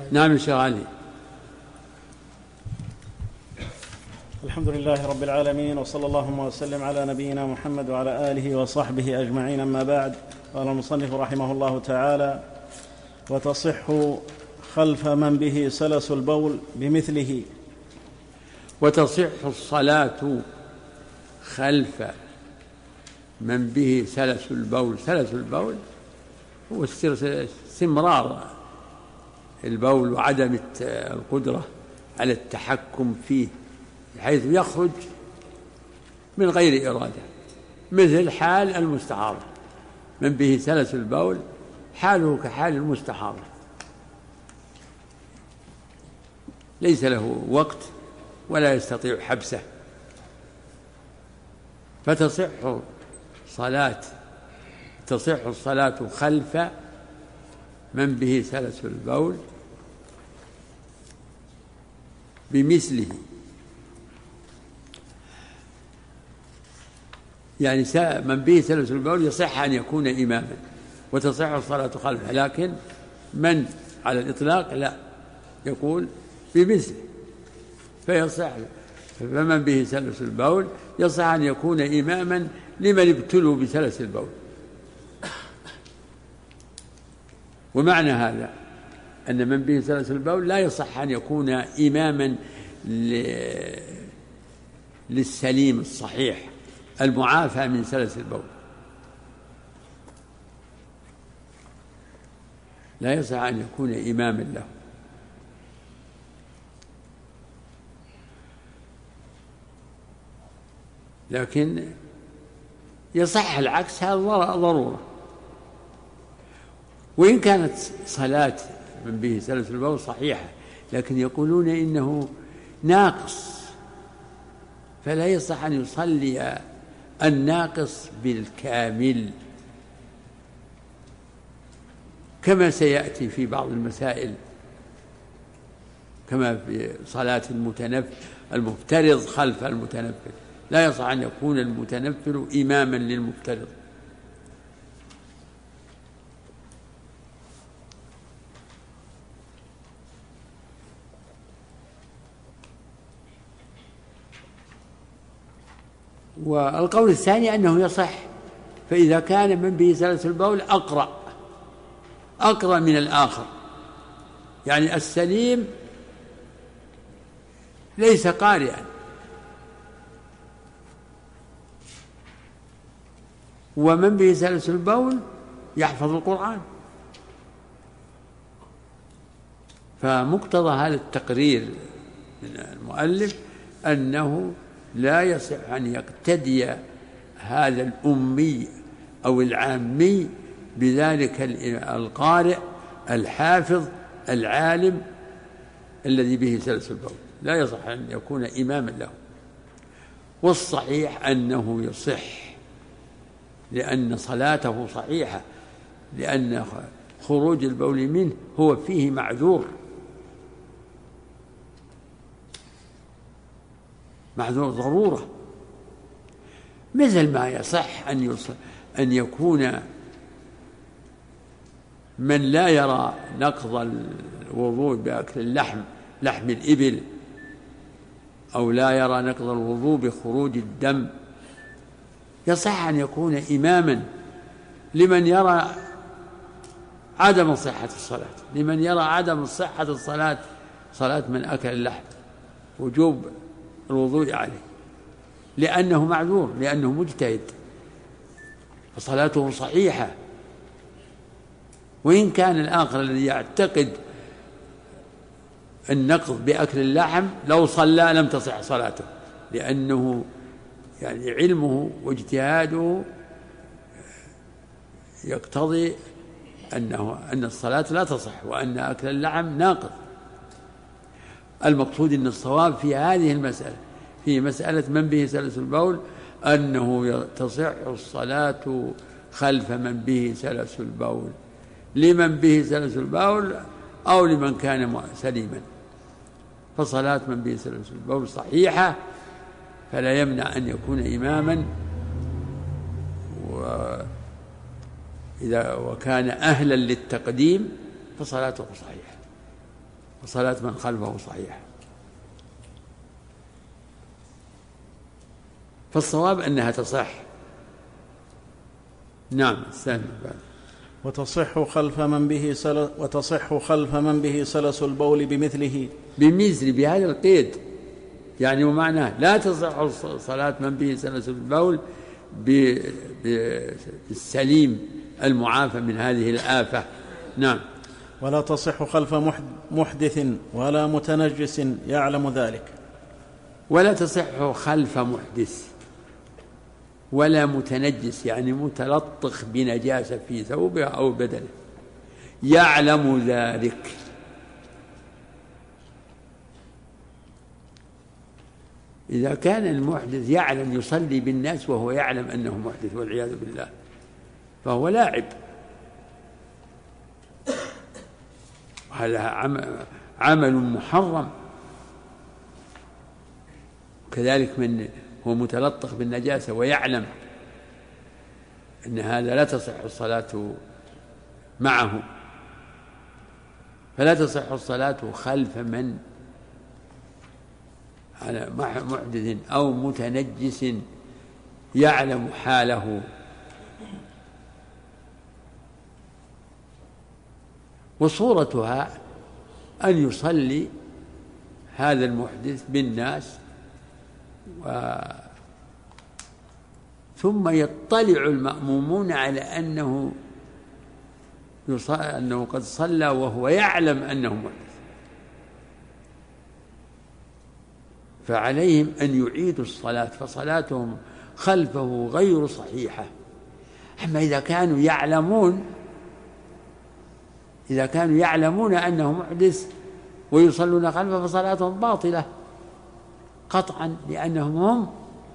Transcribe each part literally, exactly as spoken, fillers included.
نعم يا شيخ علي. الحمد لله رب العالمين، وصلى اللهم وسلم على نبينا محمد وعلى آله وصحبه أجمعين. أما بعد، قال المصنف رحمه الله تعالى: وتصح خلف من به سلس البول بمثله. وتصح الصلاة خلف من به سلس البول. سلس البول هو استمرار البول وعدم القدرة على التحكم فيه بحيث يخرج من غير إرادة، مثل حال المستحاضة. من به سلس البول حاله كحال المستحاضة، ليس له وقت ولا يستطيع حبسه، فتصح صلاة تصح الصلاة خلف من به سلس البول بمثله. يعني من به سلس البول يصح أن يكون إماما وتصح الصلاة خلفه، لكن من على الإطلاق لا، يقول بمثله، فيصح. فمن به سلس البول يصح أن يكون إماما لمن ابتلوا بسلس البول. ومعنى هذا أن من به سلس البول لا يصح أن يكون إماما للسليم الصحيح المعافى من سلس البول، لا يصح أن يكون إماما له. لكن يصح العكس، هذا ضرورة. وإن كانت صلاة من به سلس البول صحيحة، لكن يقولون إنه ناقص، فلا يصح أن يصلي الناقص بالكامل، كما سيأتي في بعض المسائل، كما في صلاة المتنفل المفترض خلف المتنفل، لا يصح أن يكون المتنفل إماما للمفترض. والقول الثاني أنه يصح، فإذا كان من به سلس البول أقرأ أقرأ من الآخر، يعني السليم ليس قارئا ومن به سلس البول يحفظ القرآن، فمقتضى هذا التقرير من المؤلف أنه لا يصح أن يقتدي هذا الأمي أو العامي بذلك القارئ الحافظ العالم الذي به سلس البول، لا يصح أن يكون إماما له. والصحيح أنه يصح، لأن صلاته صحيحة، لأن خروج البول منه هو فيه معذور معذور ضرورة، مثل ما يصح أن أن يكون من لا يرى نقض الوضوء بأكل اللحم لحم الإبل، أو لا يرى نقض الوضوء بخروج الدم، يصح أن يكون إماما لمن يرى عدم صحة الصلاة، لمن يرى عدم صحة الصلاة، صلاة من أكل اللحم، وجوب الوضوء عليه، لأنه معذور، لأنه مجتهد، فصلاته صحيحة. وإن كان الآخر الذي يعتقد النقض بأكل اللحم لو صلى لم تصح صلاته، لأنه يعني علمه واجتهاده يقتضي أنه أن الصلاة لا تصح وأن أكل اللحم ناقض. المقصود أن الصواب في هذه المسألة، في مسألة من به سلس البول، أنه تصح الصلاة خلف من به سلس البول، لمن به سلس البول أو لمن كان سليما. فصلاة من به سلس البول صحيحة، فلا يمنع أن يكون إماما، وإذا وكان أهلا للتقديم فصلاته صحيحة. وصلاة من خلفه صحيحة. فالصواب أنها تصح. نعم. الثاني وتصح خلف من به سلس وتصح خلف من به سلس البول بمثله بمثل بهذا القيد، يعني ومعناه لا تصح صلاة من به سلس البول بالسليم المعافى من هذه الآفة. نعم. ولا تصح خلف محدث ولا متنجس يعلم ذلك. ولا تصح خلف محدث ولا متنجس، يعني متلطخ بنجاسة في ثوبه أو بدنه، يعلم ذلك. إذا كان المحدث يعلم يصلي بالناس وهو يعلم أنه محدث والعياذ بالله فهو لاعب، هذا عمل محرم. كذلك من هو متلطخ بالنجاسة ويعلم أن هذا لا تصح الصلاة معه، فلا تصح الصلاة خلف من على محدث أو متنجس يعلم حاله. وصورتها أن يصلي هذا المحدث بالناس و ثم يطلع المأمومون على أنه أنه قد صلى وهو يعلم أنه محدث، فعليهم أن يعيدوا الصلاة، فصلاتهم خلفه غير صحيحة. أما إذا كانوا يعلمون إذا كانوا يعلمون أنه محدث ويصلون خلفه فصلاتهم باطلة قطعا، لأنهم هم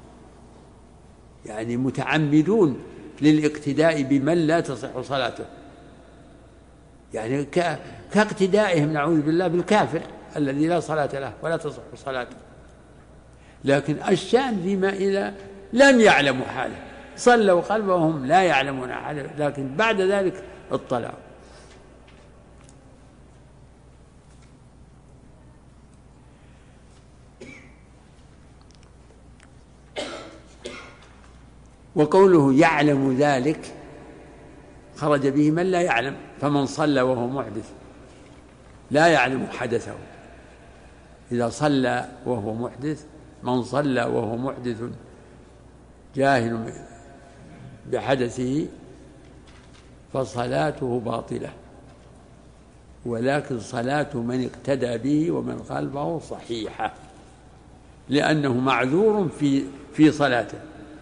يعني متعمدون للاقتداء بمن لا تصح صلاته، يعني كاقتدائهم نعوذ بالله بالكافر الذي لا صلاة له ولا تصح صلاته. لكن الشأن فيما إذا لم يعلموا حاله، صلوا خلفه وهم لا يعلمون حاله، لكن بعد ذلك اطلعوا. وقوله يعلم ذلك خرج به من لا يعلم، فمن صلى وهو محدث لا يعلم حدثه. إذا صلى وهو محدث، من صلى وهو محدث جاهل بحدثه فصلاته باطلة، ولكن صلاة من اقتدى به ومن خلفه صحيحة، لأنه معذور في في صلاته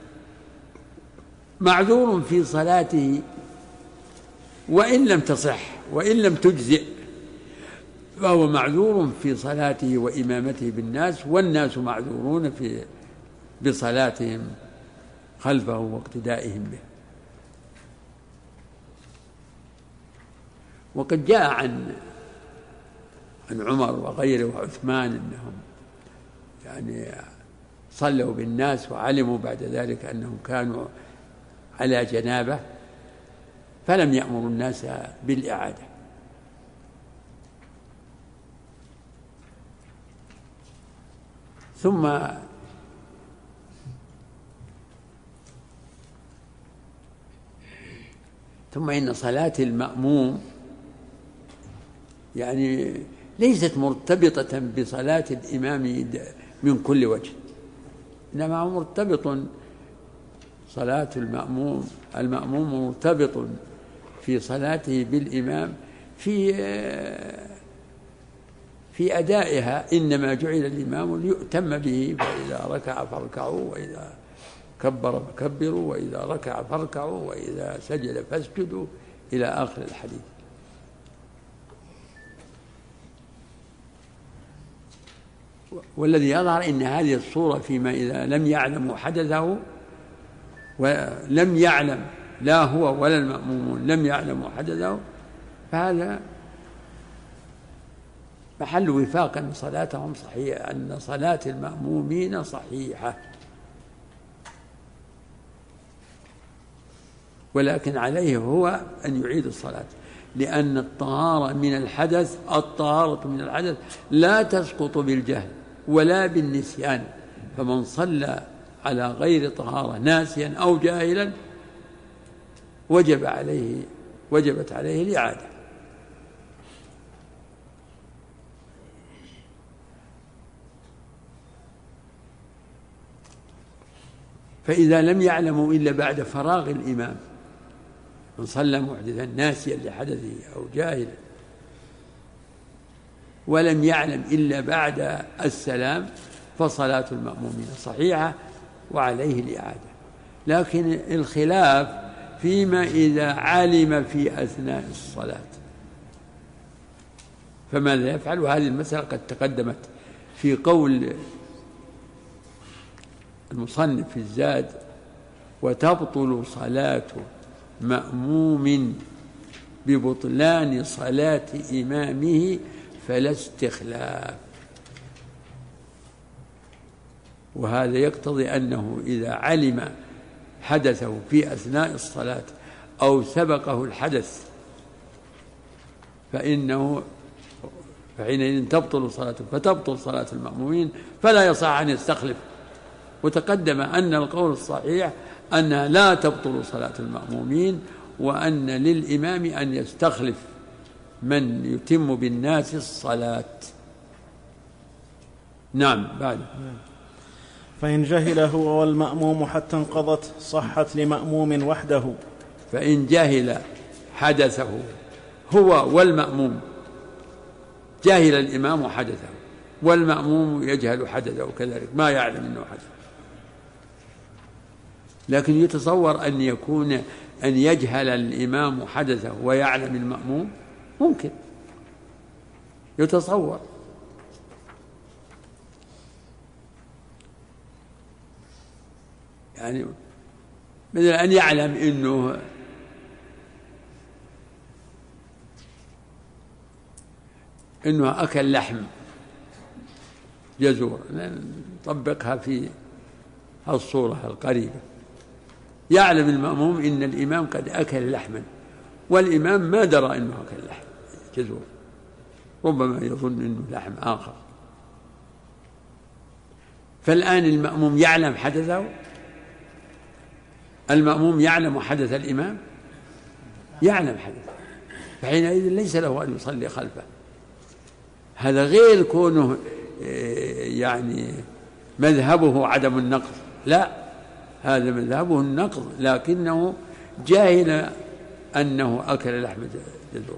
معذور في صلاته وإن لم تصح وإن لم تجزئ، فهو معذور في صلاته وإمامته بالناس، والناس معذورون في بصلاتهم خلفه واقتدائهم به. وقد جاء عن عن عمر وغيره وعثمان أنهم يعني صلوا بالناس وعلموا بعد ذلك أنهم كانوا على جنابة فلم يأمروا الناس بالإعادة. ثم ثم إن صلاة المأموم يعني ليست مرتبطة بصلاة الإمام من كل وجه، إنما هو مرتبط صلاة المأموم المأموم مرتبط في صلاته بالإمام في في أدائها، إنما جعل الإمام ليؤتم به، فإذا ركع فاركعوا وإذا كبر فكبروا وإذا ركع فاركعوا وإذا سجد فاسجدوا إلى آخر الحديث. والذي يظهر إن هذه الصورة فيما إذا لم يعلموا حدثه ولم يعلم لا هو ولا المأمومون لم يعلموا حدثه، فهذا محل وفاق أن صلاتهم صحيحة، أن صلاة المأمومين صحيحة، ولكن عليه هو أن يعيد الصلاة، لأن الطهارة من الحدث الطهارة من الحدث لا تسقط بالجهل ولا بالنسيان، فمن صلى على غير طهارة ناسيا أو جاهلا وجب عليه وجبت عليه الإعادة. فإذا لم يعلموا إلا بعد فراغ الإمام، من صلى محدثا ناسيا لحدثه أو جاهلا ولم يعلم إلا بعد السلام، فصلاة المأمومين صحيحة وعليه الإعادة. لكن الخلاف فيما إذا علم في أثناء الصلاة فماذا يفعل؟ وهذه المسألة قد تقدمت في قول المصنف في الزاد: وتبطل صلاة مأموم ببطلان صلاة إمامه فلا استخلاف. وهذا يقتضي أنه إذا علم حدثه في أثناء الصلاة أو سبقه الحدث فإنه فحينئذ تبطل صلاته، فتبطل صلاة المأمومين فلا يصح أن يستخلف. وتقدم أن القول الصحيح أنها لا تبطل صلاة المأمومين، وأن للإمام أن يستخلف من يتم بالناس الصلاة. نعم. بعد: فإن جهل هو والمأموم حتى انقضت صحت لمأموم وحده. فإن جهل حدثه هو والمأموم، جاهل الإمام حدثه والمأموم يجهل حدثه كذلك، ما يعلم أنه حدث. لكن يتصور أن يكون أن يجهل الإمام حدثه ويعلم المأموم، ممكن يتصور. يعني مثل أن يعلم أنه أنه أكل لحم جزور، نطبقها في الصورة القريبة. يعلم المأموم إن الإمام قد أكل لحما، والإمام ما درى أنه أكل لحم جزور، ربما يظن أنه لحم آخر. فالآن المأموم يعلم حدثه، المأموم يعلم حدث الإمام، يعلم حدثه، فحينئذ ليس له أن يصلي خلفه. هذا غير كونه يعني مذهبه عدم النقض، لا، هذا مذهبه النقض، لكنه جاهل أنه أكل لحم جزور.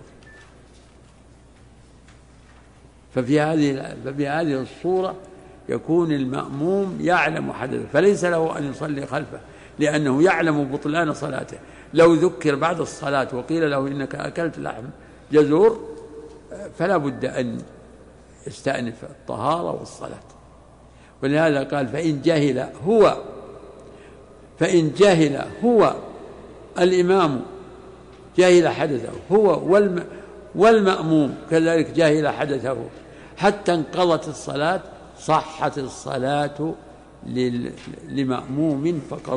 ففي هذه ففي هذه الصورة يكون المأموم يعلم حدثه، فليس له أن يصلي خلفه، لأنه يعلم بطلان صلاته. لو ذكر بعد الصلاة وقيل له إنك أكلت لحم جزور فلا بد أن يستأنف الطهارة والصلاة. ولهذا قال: فإن جهل هو فإن جهل هو الإمام جاهل حدثه، هو والم والمأموم كذلك جاهل حدثه، حتى انقضت الصلاة، صحت الصلاة لمأموم فقط،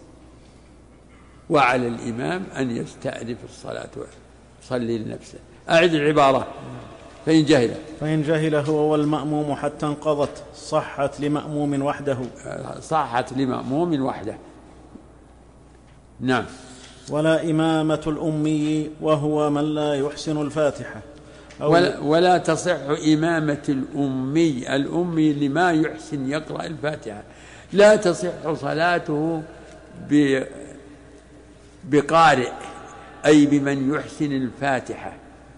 وعلى الإمام أن يستأنف الصلاة ويصلي لنفسه. أعد العبارة: فإن جهل فإن جهل هو والمأموم حتى انقضت صحت لمأموم وحده. صحت لمأموم وحده. نعم. ولا إمامة الأمي وهو من لا يحسن الفاتحة، ولا, ولا تصح إمامة الأمي، الأمي لما يحسن يقرأ الفاتحة، لا تصح صلاته بقارئ أي بمن يحسن الفاتحة.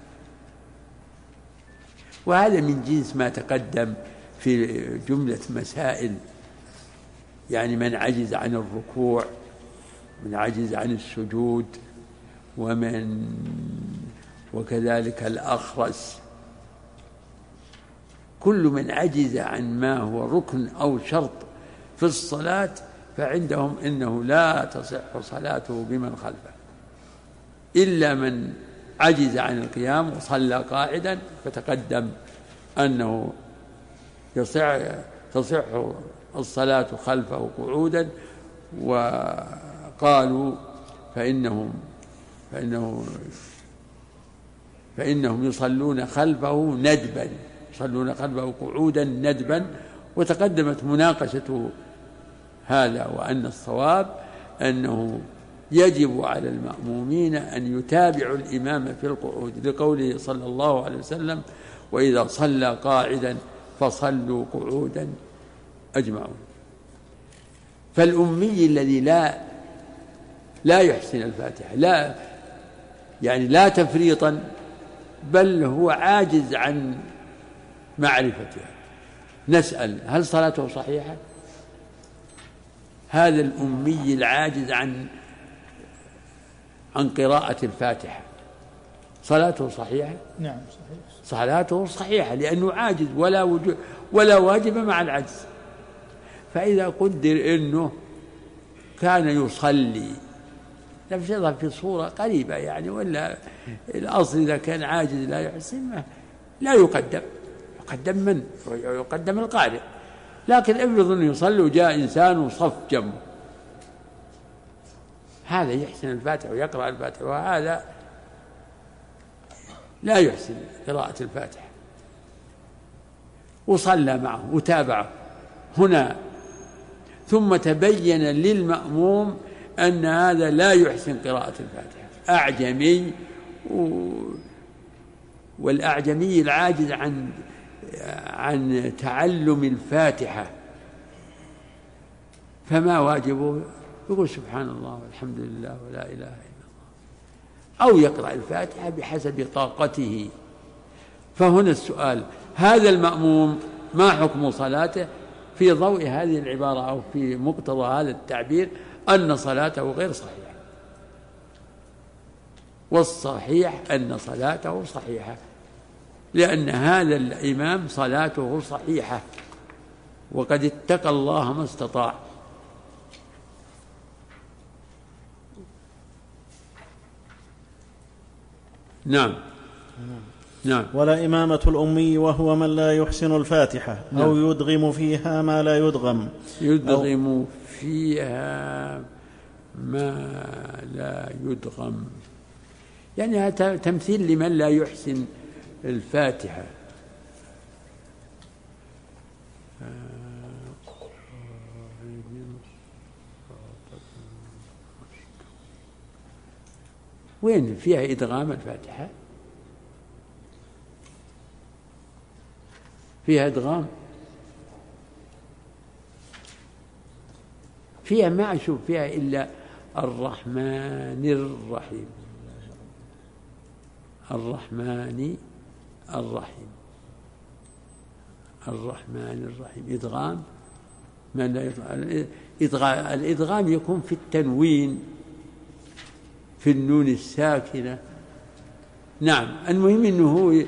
وهذا من جنس ما تقدم في جملة مسائل، يعني من عجز عن الركوع، من عجز عن السجود، ومن وكذلك الأخرس، كل من عجز عن ما هو ركن أو شرط في الصلاة فعندهم إنه لا تصح صلاته بمن خلفه، إلا من عجز عن القيام وصلى قاعدا، فتقدم أنه يصح تصح الصلاة خلفه قعودا. وقالوا فإنهم فإنه فإنهم يصلون خلفه ندبا، يصلون خلفه قعودا ندبا. وتقدمت مناقشة هذا، وأن الصواب أنه يجب على المأمومين أن يتابعوا الإمام في القعود، لقوله صلى الله عليه وسلم: وإذا صلى قاعدا فصلوا قعودا أجمعون. فالأمي الذي لا لا يحسن الفاتحة، لا يعني لا تفريطا، بل هو عاجز عن معرفتها، نسأل: هل صلاته صحيحة؟ هذا الأمي العاجز عن عن قراءة الفاتحة صلاته صحيحة؟ نعم صحيح. صلاته صحيحة لأنه عاجز، ولا وجود ولا واجب مع العجز. فإذا قدر أنه كان يصلي نفسه في صورة قريبة يعني، ولا الأصل إذا كان عاجز لا يحسن لا يقدم، يقدم من؟ يقدم القارئ. لكن افرض أنه يصلي وجاء إنسان وصف جنبه، هذا يحسن الفاتحة ويقرأ الفاتحة، وهذا لا يحسن قراءة الفاتحة، وصلى معه وتابعه هنا، ثم تبين للمأموم أن هذا لا يحسن قراءة الفاتحة، أعجمي، والأعجمي العاجز عن عن تعلم الفاتحة، فما واجبه؟ يقول سبحان الله والحمد لله ولا إله إلا الله، أو يقرأ الفاتحة بحسب طاقته. فهنا السؤال: هذا المأموم ما حكم صلاته في ضوء هذه العبارة، أو في مقتضى هذا التعبير أن صلاته غير صحيحة؟ والصحيح أن صلاته صحيحة، لأن هذا الإمام صلاته صحيحة، وقد اتقى الله ما استطاع. نعم. نعم. ولا إمامة الأمي وهو من لا يحسن الفاتحة نعم. أو يدغم فيها ما لا يدغم يدغم فيها ما لا يدغم، يعني هذا تمثيل لمن لا يحسن الفاتحة. وين فيها إدغام الفاتحة؟ فيها إدغام؟ فيها ما أشوف فيها إلا الرحمن الرحيم، الرحمن الرحيم، الرحمن الرحيم. إدغام من لا يدغام؟ الإدغام يكون في التنوين، في النون الساكنة. نعم. المهم أنه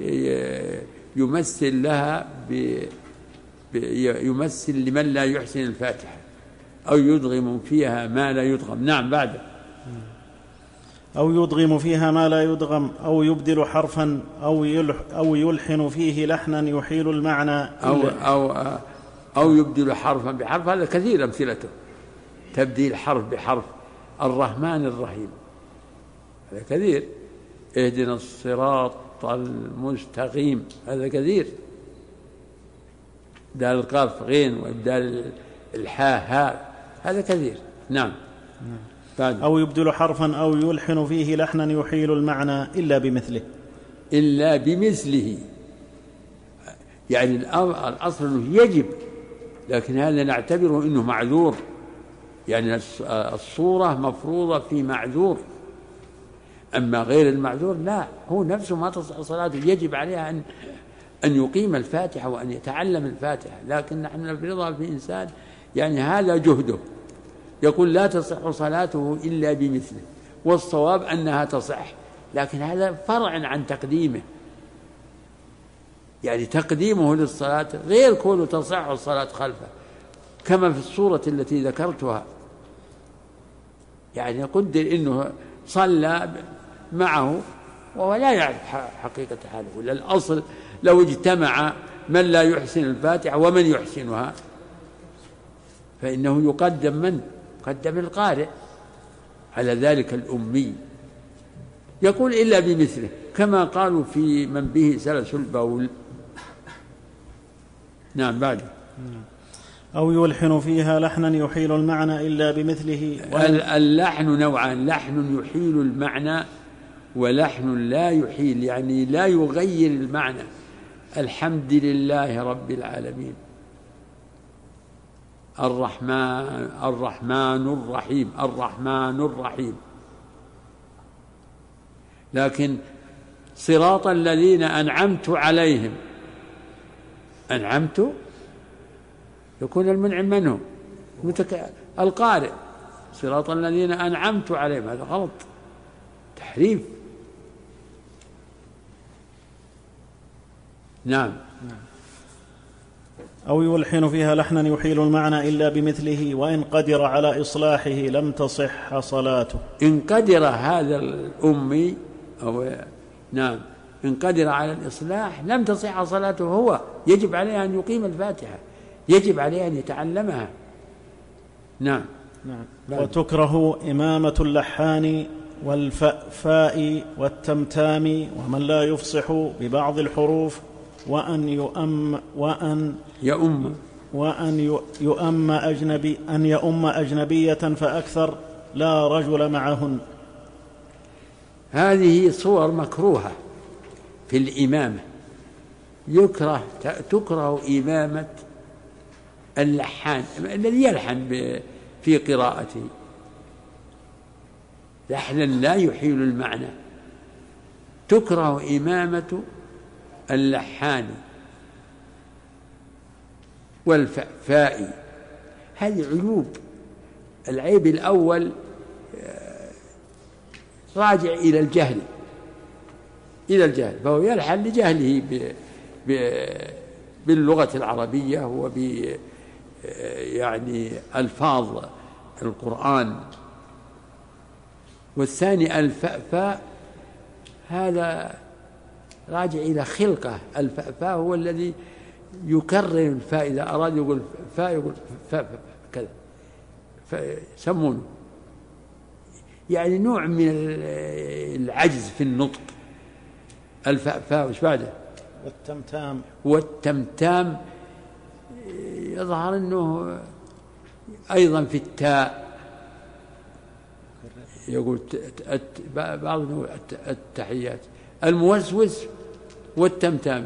يمثل لها ب... يمثل لمن لا يحسن الفاتحة، أو يدغم فيها ما لا يدغم. نعم. بعد أو يدغم فيها ما لا يدغم، أو يبدل حرفا، أو يلح أو يلحن فيه لحنا يحيل المعنى، أو أو أو يبدل حرفا بحرف. هذا كثير أمثلته، تبديل حرف بحرف. الرحمن الرحيم هذا كثير. اهدنا الصراط المستقيم هذا كثير. دال القاف غين، وإبدال الحاء هاء هذا كثير. نعم. بعد. أو يبدل حرفا أو يلحن فيه لحنا يحيل المعنى إلا بمثله. إلا بمثله، يعني الأصل أنه يجب، لكن هذا نعتبره أنه معذور، يعني الصورة مفروضة في معذور. أما غير المعذور لا، هو نفسه ما تصح صلاته، يجب عليه أن أن يقيم الفاتحة وأن يتعلم الفاتحة، لكن نحن نفرضها في إنسان يعني هذا جهده، يقول لا تصح صلاته إلا بمثله، والصواب أنها تصح، لكن هذا فرع عن تقديمه، يعني تقديمه للصلاة غير كونه تصح الصلاة خلفه، كما في الصورة التي ذكرتها. يعني قدر إنه صلى معه وهو لا يعرف حقيقة حاله، ولا الأصل لو اجتمع من لا يحسن الفاتحة ومن يحسنها فإنه يقدم من؟ يقدم القارئ على ذلك الأمي. يقول إلا بمثله، كما قالوا في من به سلس البول. نعم. بعد أو يلحن فيها لحنا يحيل المعنى إلا بمثله. اللحن نوعان: لحن يحيل المعنى ولحن لا يحيل، يعني لا يغير المعنى. الحمد لله رب العالمين، الرحمن الرحمن الرحيم، الرحمن الرحيم. لكن صراط الذين أنعمت عليهم، أنعمت يكون المنعم منه القارئ، صراط الذين أنعمت عليهم، هذا غلط، تحريف. نعم. أو يلحن فيها لحنا يحيل المعنى إلا بمثله، وإن قدر على إصلاحه لم تصح صلاته. إن قدر هذا الأمي أو نعم إن قدر على الإصلاح لم تصح صلاته، هو يجب عليه أن يقيم الفاتحة، يجب عليه أن يتعلمها. نعم. نعم. وتكره إمامة اللحان والفاء والتمتام ومن لا يفصح ببعض الحروف، وأن يؤم وأن يؤم وأن يؤم أجنبي أن يؤم أجنبية فأكثر لا رجل معهن. هذه صور مكروهة في الإمامة. يكره تكره إمامة اللحان الذي يلحن في قراءته لحنا لا يحيل المعنى. تكره إمامة اللحان والفاء، هذه عيوب. العيب الأول راجع إلى الجهل، إلى الجهل، فهو يلحن لجهله باللغة العربية وب يعني ألفاظ القرآن. والثاني الفاء، هذا راجع إلى خلقه. الفاء هو الذي يكرر الفاء، إذا أراد يقول فاء يقول فاء كذا، فيسمونه يعني نوع من العجز في النطق. الفاء وش بعده؟ والتمتام. والتمتام يظهر أنه أيضا في التاء يقول بعض التحيات. الموسوس والتمتام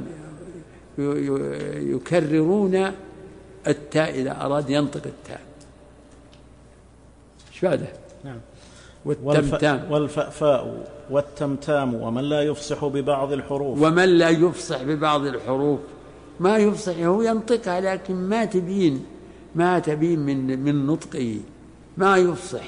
يكررون التاء إذا أراد ينطق التاء. ايش بعده؟ نعم. والتمتام والفأفاء والتمتام ومن لا يفصح ببعض الحروف. ومن لا يفصح ببعض الحروف، ما يفصح هو ينطقها لكن ما تبين ما تبين من من نطقه، ما يفصح.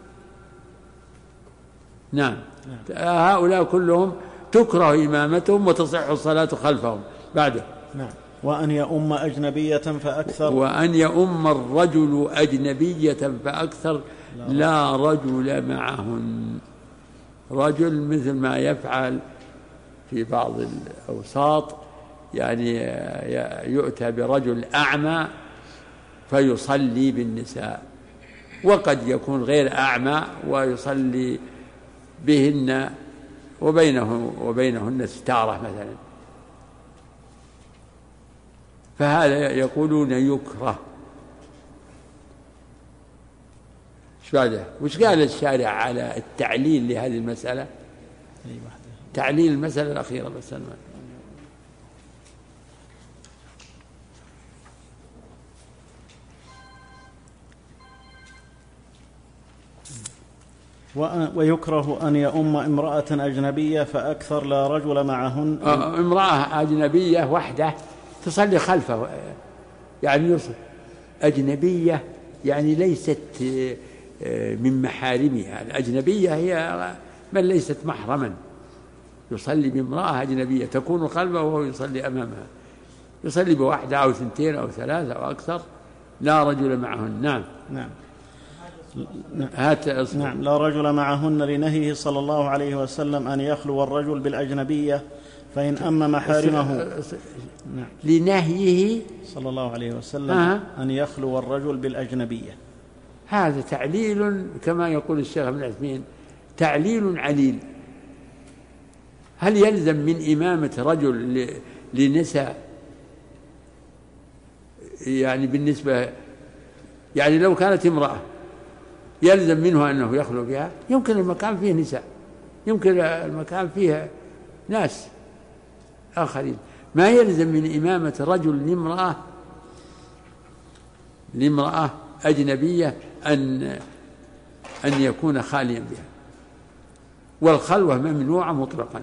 نعم. نعم. هؤلاء كلهم تكره إمامتهم وتصح الصلاة خلفهم. بعده. نعم. وأن يؤم أجنبية فأكثر. وأن يؤم الرجل أجنبية فأكثر لا رجل معهن. رجل مثل ما يفعل في بعض الأوساط، يعني يؤتى برجل أعمى فيصلي بالنساء، وقد يكون غير أعمى ويصلي بهن وبينه وبينهن ستارة مثلا، فهذا يقولون يكره. ايش بعده؟ وش قال الشارع على التعليل لهذه المسألة؟ تعليل المسألة الأخيرة بس أنا ويكره أن يؤم امرأة أجنبية فأكثر لا رجل معهن. امرأة أجنبية وحده تصلي خلفه، يعني يصل أجنبية يعني ليست من محارمها. الأجنبية هي من ليست محرما، يصلي بامرأة أجنبية تكون خلفه وهو يصلي أمامها، يصلي بواحدة أو ثنتين أو ثلاثة أو أكثر لا رجل معهن. نعم. نعم. هات نعم. لا رجل معهن لنهيه صلى الله عليه وسلم أن يخلو الرجل بالأجنبية فإن أم محارمه. نعم. لنهيه صلى الله عليه وسلم آه. أن يخلو الرجل بالأجنبية. هذا تعليل كما يقول الشيخ ابن عثيمين، تعليل عليل، هل يلزم من إمامة رجل لنساء يعني بالنسبة يعني لو كانت امرأة يلزم منه أنه يخلو بها؟ يمكن المكان فيه نساء، يمكن المكان فيه ناس آخرين. ما يلزم من إمامة رجل لامرأة لامرأة أجنبية أن أن يكون خاليا بها، والخلوة ممنوعة مطلقا.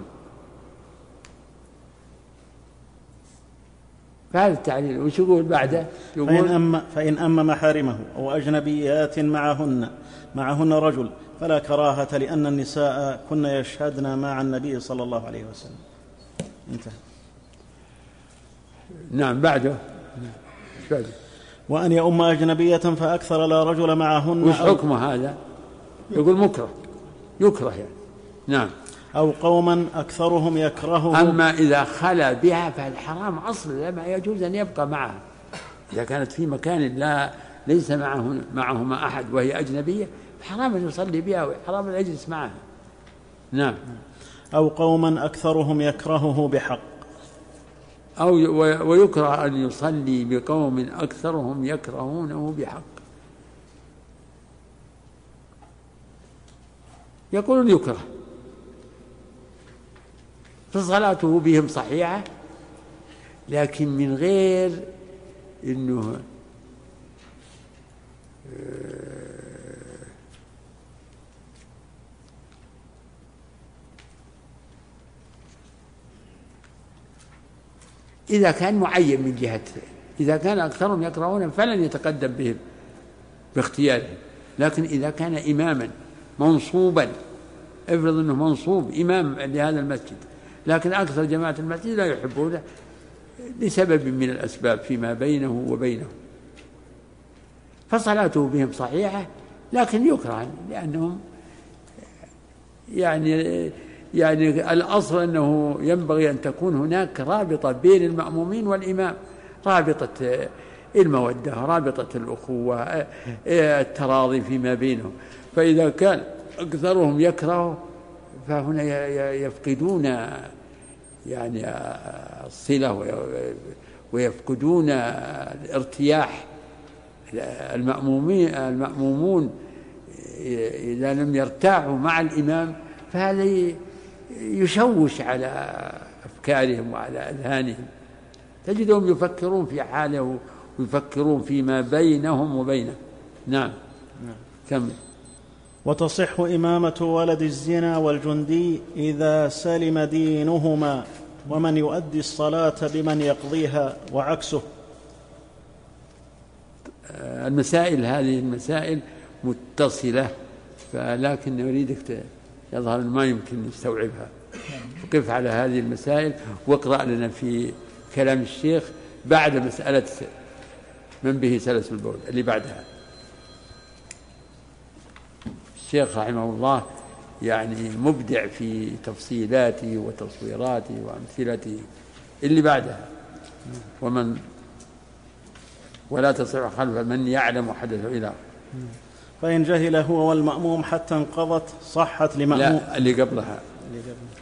فهذا التعليل. وش يقول بعده؟ يقول فإن أم, فإن أم محارمه أو أجنبيات معهن معهن رجل فلا كراهة، لأن النساء كن يشهدن مع النبي صلى الله عليه وسلم. انتهى. نعم. بعده بعده وأن يؤم أجنبية فأكثر لا رجل معهن. وش حكمه هذا؟ يقول مكره، يكره يعني. نعم. أو قوما أكثرهم يكرهه. أما إذا خلا بها فالحرام أصلا ما يجوز أن يبقى معها. إذا كانت في مكان لا ليس معه معهما أحد وهي أجنبية حرام أن يصلي بها وحرام أن يجلس معها. نعم. أو قوما أكثرهم يكرهه بحق. أو ويكره أن يصلي بقوم أكثرهم يكرهونه بحق. يقولون يكره، فصلاته بهم صحيحة، لكن من غير إنه إذا كان معين من جهة، إذا كان أكثرهم يكرهون فلن يتقدم بهم باختيارهم. لكن إذا كان إماما منصوبا، افرض أنه منصوب إمام لهذا المسجد، لكن أكثر جماعة المسجد لا يحبونه لسبب من الأسباب فيما بينه وبينه، فصلاته بهم صحيحة، لكن يكره لأنهم يعني يعني الأصل أنه ينبغي أن تكون هناك رابطة بين المأمومين والإمام، رابطة المودة، رابطة الأخوة، التراضي فيما بينهم. فإذا كان أكثرهم يكره فهنا يفقدون يعني الصلة ويفقدون الارتياح. المأمومين المأمومون إذا لم يرتاحوا مع الإمام فهذا يشوش على أفكارهم وعلى أذهانهم، تجدهم يفكرون في حاله ويفكرون فيما بينهم وبينه. نعم. كمل. وتصح إمامة ولد الزنا والجندي إذا سلم دينهما ومن يؤدي الصلاة بمن يقضيها وعكسه. المسائل هذه المسائل متصلة، فلكن نريدك يظهر ما يمكن نستوعبها. وقف على هذه المسائل واقرأ لنا في كلام الشيخ بعد مسألة من به سلس البول اللي بعدها. الشيخ رحمه الله يعني مبدع في تفصيلاته وتصويراته وأمثلته. اللي بعدها ومن ولا تصح خلف من يعلم حدث إله. فإن جهل هو والمأموم حتى انقضت صحت لمأموم. لا، اللي قبلها. اللي قبلها.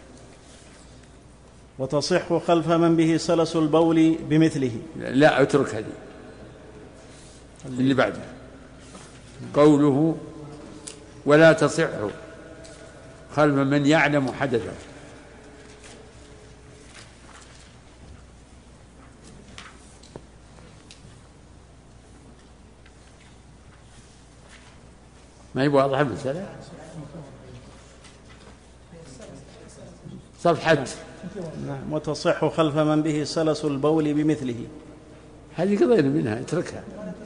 وتصح خلف من به سلس البول بمثله. لا، اترك هذه اللي بعدها. قوله ولا تصح خلف من يعلم حدثه. ما يبغى واضح المسألة. صفحة. نعم. وتصح خلف من به سلس البول بمثله. هذه قضينا منها، اتركها.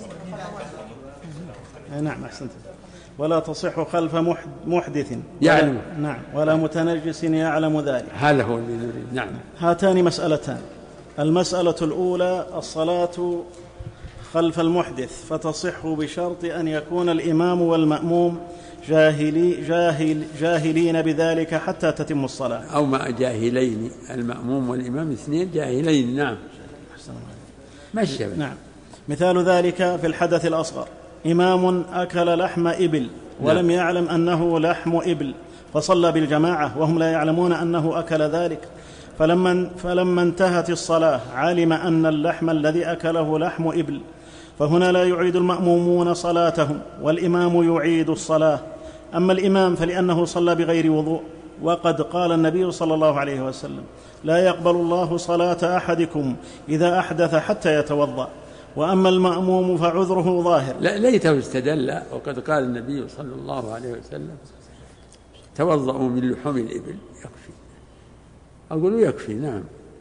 نعم أحسنت. ولا تصح خلف محدث يعلم. نعم. ولا متنجس يعلم ذلك. هذا هو اللي نريد. نعم. هاتان مسألتان. المسألة الأولى الصلاة خلف المحدث، فتصح بشرط أن يكون الإمام والمأموم جاهلي جاهل جاهلين بذلك حتى تتم الصلاة. أو ما جاهلين، المأموم والإمام اثنين جاهلين. نعم. مشي. نعم. مثال ذلك في الحدث الأصغر: إمام أكل لحم إبل ولم يعلم أنه لحم إبل فصلى بالجماعة وهم لا يعلمون أنه أكل ذلك، فلما, فلما انتهت الصلاة علم أن اللحم الذي أكله لحم إبل، فهنا لا يعيد المأمومون صلاتهم والإمام يعيد الصلاة. أما الإمام فلأنه صلى بغير وضوء، وقد قال النبي صلى الله عليه وسلم: لا يقبل الله صلاة أحدكم إذا أحدث حتى يتوضأ. وأما المأموم فعذره ظاهر. لا ليته استدل، وقد قال النبي صلى الله عليه وسلم: توضأوا من لحوم الإبل. يكفي، أقول يكفي. نعم.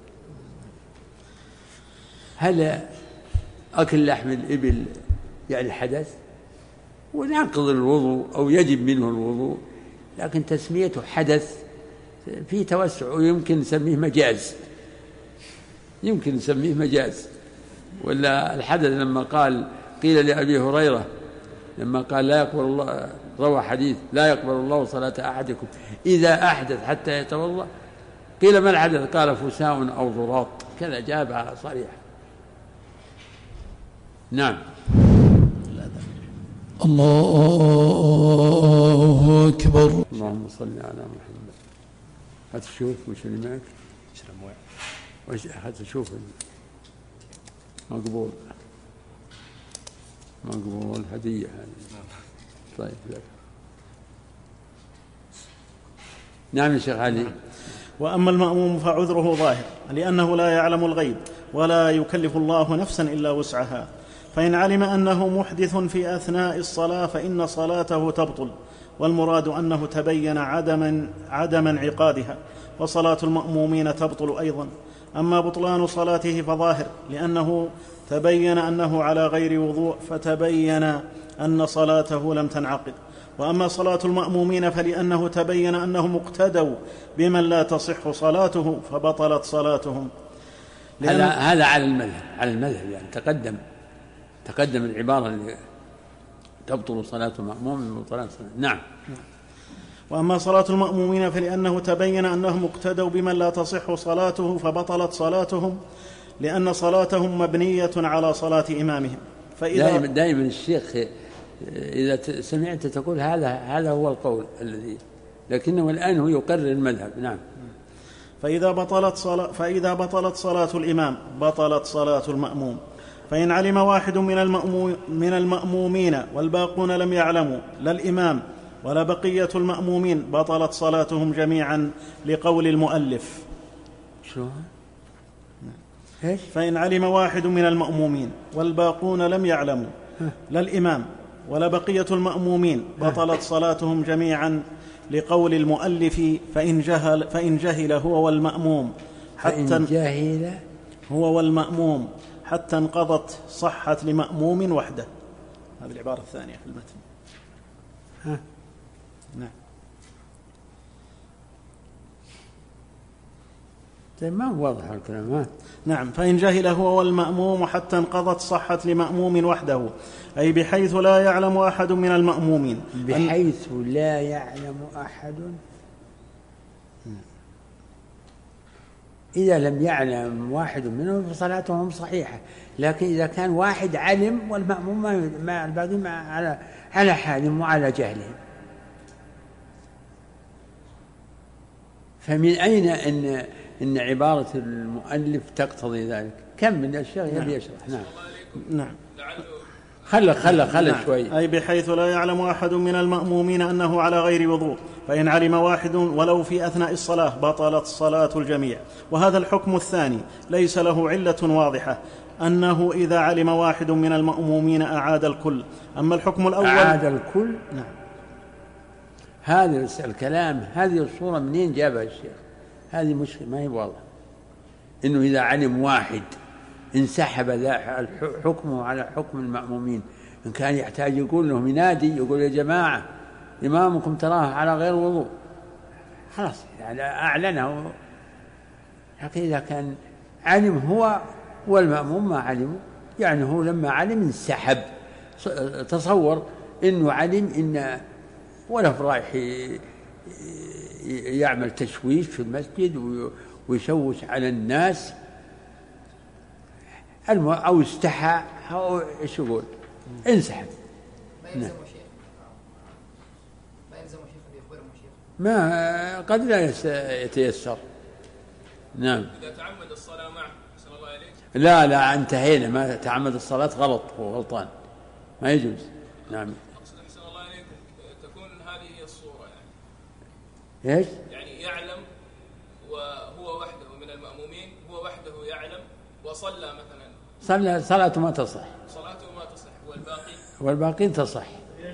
هل أكل لحم الإبل يعني حدث وننقض الوضوء أو يجب منه الوضوء، لكن تسميته حدث في توسع، ويمكن نسميه مجاز، يمكن نسميه مجاز. ولا الحدث لما قال قيل لأبي هريرة لما قال لا يقبل الله، روى حديث لا يقبل الله صلاة أحدكم إذا أحدث حتى يتوضأ، قيل ما الحدث؟ قال فساء أو ضراط، كذا جابها صريحة. نعم. الله أكبر. اللهم صل على محمد. هتشوف وش اللي معك؟ وش هتشوف؟ مقبول مقبول، هدية هذه. طيب لك. نعم يا شيخ علي. وأما المأموم فعذره ظاهر، لأنه لا يعلم الغيب ولا يكلف الله نفسا إلا وسعها، فإن علم أنه محدث في أثناء الصلاة فإن صلاته تبطل، والمراد أنه تبين عدم, عدم انعقادها، وصلاة المأمومين تبطل أيضا. أما بطلان صلاته فظاهر، لأنه تبين أنه على غير وضوء فتبين أن صلاته لم تنعقد. وأما صلاة المأمومين فلأنه تبين أنهم اقتدوا بمن لا تصح صلاته فبطلت صلاتهم. هذا هذا على المذهب، على المذهب يعني تقدم تقدم العبارة اللي تبطل صلاة المأموم بطلان صلاة. نعم. وأما صلاة المأمومين فلأنه تبين أنهم اقتدوا بمن لا تصح صلاته فبطلت صلاتهم، لأن صلاتهم مبنية على صلاة إمامهم. فإذا دائما, دائما الشيخ إذا سمعت تقول هذا هذا هو القول الذي، لكنه الآن هو يقرر المذهب. نعم. فإذا بطلت صلاة فإذا بطلت صلاة الإمام بطلت صلاة المأموم. فإن علم واحد من المأموم من المأمومين والباقون لم يعلموا لا الإمام ولا بقية المأمومين بطلت صلاتهم جميعا، لقول المؤلف. شو؟ فإن علم واحد من المأمومين والباقون لم يعلموا لا الإمام ولا بقية المأمومين بطلت صلاتهم جميعا، لقول المؤلف: فإن جهل, فإن جهل هو والمأموم حتى فإن جهل هو والمأموم حتى انقضت صحت لمأموم وحده. هذه العبارة الثانية في المتن. ها. نعم. ما واضح الكلام. ها. نعم. فإن جهل هو والمأموم حتى انقضت صحت لمأموم وحده، أي بحيث لا يعلم أحد من المأمومين. بحيث لا يعلم أحد، إذا لم يعلم واحد منهم فصلاتهم صحيحة، لكن إذا كان واحد علم والمأموم ما الباقي ما على على حالهم وعلى جهلهم، فمن أين أن إن عبارة المؤلف تقتضي ذلك؟ كم من الشيخ يبي يشرح. نعم. نعم. خلى خلى خلى نعم. شوي. أي بحيث لا يعلم أحد من المأمومين أنه على غير وضوء، فإن علم واحد ولو في أثناء الصلاة بطلت صلاة الجميع. وهذا الحكم الثاني ليس له علة واضحة، أنه إذا علم واحد من المأمومين أعاد الكل. أما الحكم الأول أعاد الكل. نعم. هذا الكلام، هذه الصورة منين جابها الشيخ؟ هذه مشكلة ما هي واضحة، إنه إذا علم واحد انسحب ذا حكمه على حكم المأمومين. إن كان يحتاج يقول لهم ينادي يقول يا جماعة إمامكم تراه على غير وضوء، خلاص يعني أعلنه. لكن إذا كان علم هو والمأموم ما علموا، يعني هو لما علم انسحب. تصور إنه علم إن ولا رايح يعمل تشويش في المسجد ويشوش على الناس أو استحى أو إيش يقول انسحب. ما يلزم شيخ ما يلزم شيخ بيخبرهم شيخ ما قد لا يتيسر. نعم. إذا تعمد الصلاة معه صلى الله عليه. لا لا انتهينا، ما تعمد الصلاة غلط، هو غلطان، ما يجوز. نعم. أقصد أحسن الله عليكم تكون هذه هي الصورة يعني. إيش؟ يعني يعلم وهو وحده من المأمومين، هو وحده يعلم وصلى مثلا. صلى صلاته ما تصح. صلاته ما تصح والباقي. والباقين تصح.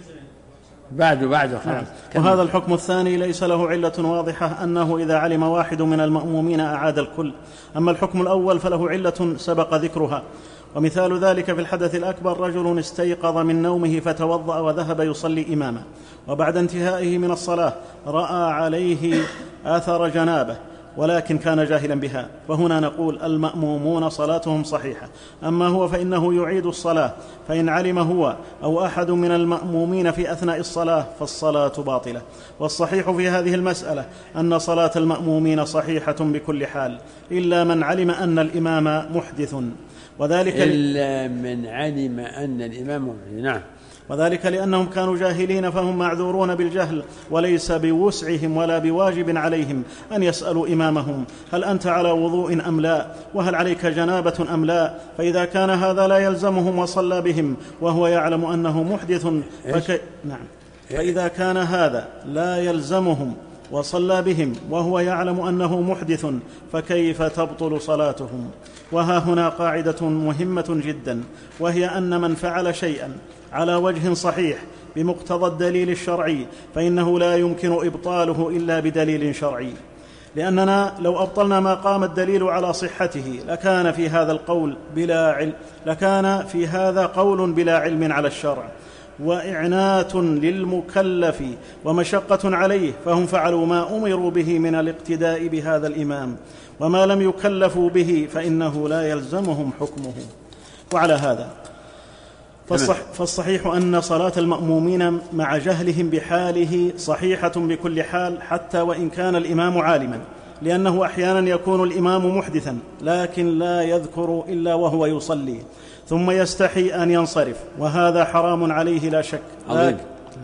بعده بعده خلاص. وهذا الحكم الثاني ليس له علة واضحة أنه إذا علم واحد من المأمومين أعاد الكل. أما الحكم الأول فله علة سبق ذكرها، ومثال ذلك في الحدث الأكبر رجل استيقظ من نومه فتوضأ وذهب يصلي إماما، وبعد انتهائه من الصلاة رأى عليه آثار جنابه ولكن كان جاهلا بها، فهنا نقول المأمومون صلاتهم صحيحة. أما هو فإنه يعيد الصلاة، فإن علم هو أو أحد من المأمومين في أثناء الصلاة فالصلاة باطلة. والصحيح في هذه المسألة أن صلاة المأمومين صحيحة بكل حال إلا من علم أن الإمام محدث، وذلك إلا من علم أن الإمام محدث. نعم. وذلك لأنهم كانوا جاهلين فهم معذورون بالجهل، وليس بوسعهم ولا بواجب عليهم أن يسألوا إمامهم هل أنت على وضوء أم لا، وهل عليك جنابة أم لا، فإذا كان هذا لا يلزمهم وصلى بهم وهو يعلم أنه محدث فكي... نعم. فإذا كان هذا لا يلزمهم وصلى بهم وهو يعلم أنه محدث فكيف تبطل صلاتهم؟ وها هنا قاعدة مهمة جدا، وهي أن من فعل شيئا على وجه صحيح بمقتضى الدليل الشرعي فإنه لا يمكن إبطاله إلا بدليل شرعي، لأننا لو أبطلنا ما قام الدليل على صحته لكان في هذا القول بلا علم لكان في هذا قول بلا علم على الشرع وإعنات للمكلف ومشقة عليه، فهم فعلوا ما أمروا به من الاقتداء بهذا الإمام، وما لم يكلفوا به فإنه لا يلزمهم حكمه. وعلى هذا فالصح فالصحيح أن صلاة المأمومين مع جهلهم بحاله صحيحة بكل حال حتى وإن كان الإمام عالما، لأنه أحيانا يكون الإمام محدثا لكن لا يذكر إلا وهو يصلي ثم يستحي أن ينصرف، وهذا حرام عليه لا شك. لكن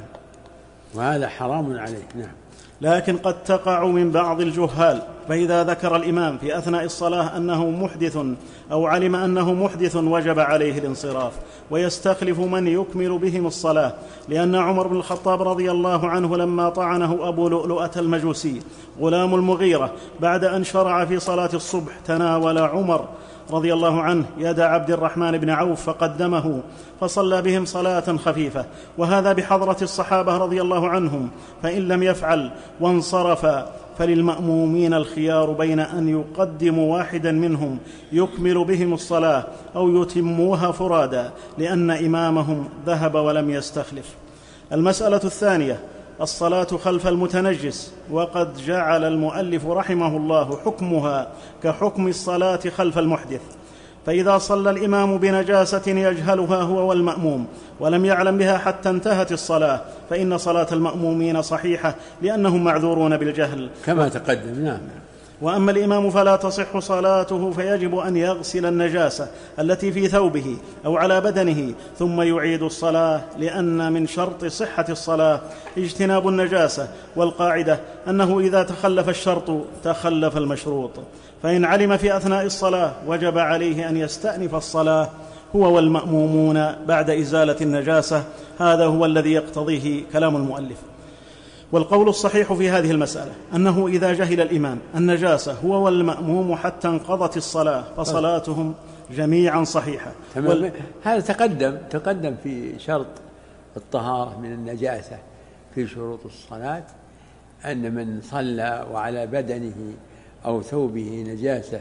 وهذا حرام عليه. نعم. لكن قد تقع من بعض الجهال، فإذا ذكر الإمام في أثناء الصلاة أنه محدث أو علم أنه محدث وجب عليه الانصراف ويستخلف من يكمل بهم الصلاة، لأن عمر بن الخطاب رضي الله عنه لما طعنه أبو لؤلؤة المجوسي غلام المغيرة بعد أن شرع في صلاة الصبح تناول عمر رضي الله عنه يد عبد الرحمن بن عوف فقدمه فصلى بهم صلاة خفيفة، وهذا بحضرة الصحابة رضي الله عنهم، فإن لم يفعل وانصرف فللمأمومين الخيار بين أن يقدموا واحدا منهم يكمل بهم الصلاة أو يتموها فرادا، لأن إمامهم ذهب ولم يستخلف. المسألة الثانية الصلاة خلف المتنجس، وقد جعل المؤلف رحمه الله حكمها كحكم الصلاة خلف المحدث، فإذا صلى الإمام بنجاسة يجهلها هو والمأموم ولم يعلم بها حتى انتهت الصلاة فإن صلاة المأمومين صحيحة لأنهم معذورون بالجهل كما تقدم. نعم. وأما الإمام فلا تصح صلاته، فيجب أن يغسل النجاسة التي في ثوبه أو على بدنه ثم يعيد الصلاة، لأن من شرط صحة الصلاة اجتناب النجاسة، والقاعدة أنه إذا تخلف الشرط تخلف المشروط، فإن علم في أثناء الصلاة وجب عليه أن يستأنف الصلاة هو والمأمومون بعد إزالة النجاسة. هذا هو الذي يقتضيه كلام المؤلف. والقول الصحيح في هذه المسألة أنه إذا جهل الإمام النجاسة هو والمأموم حتى انقضت الصلاة فصلاتهم جميعا صحيحة. وال... هذا تقدم تقدم في شرط الطهارة من النجاسة في شروط الصلاة، أن من صلى وعلى بدنه أو ثوبه نجاسة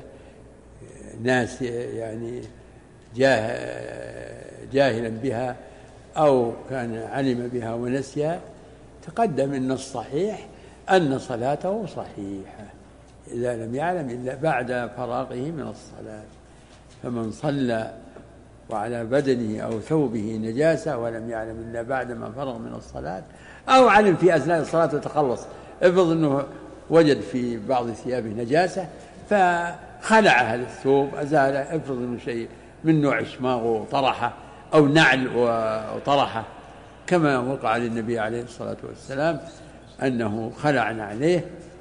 ناس يعني جاه جاهلا بها أو كان علم بها ونسيها، تقدم أن الصحيح أن صلاته صحيحة إذا لم يعلم إلا بعد فراغه من الصلاة. فمن صلى وعلى بدنه أو ثوبه نجاسة ولم يعلم إلا بعد ما فرغ من الصلاة، أو علم في أثناء الصلاة وتخلص، افرض أنه وجد في بعض ثيابه نجاسة فخلع هذا الثوب أزال، افرض أنه شيء من نوع شماغ وطرحه أو نعل وطرحه كما وقع للنبي عليه الصلاة والسلام، أنه خلع عليه،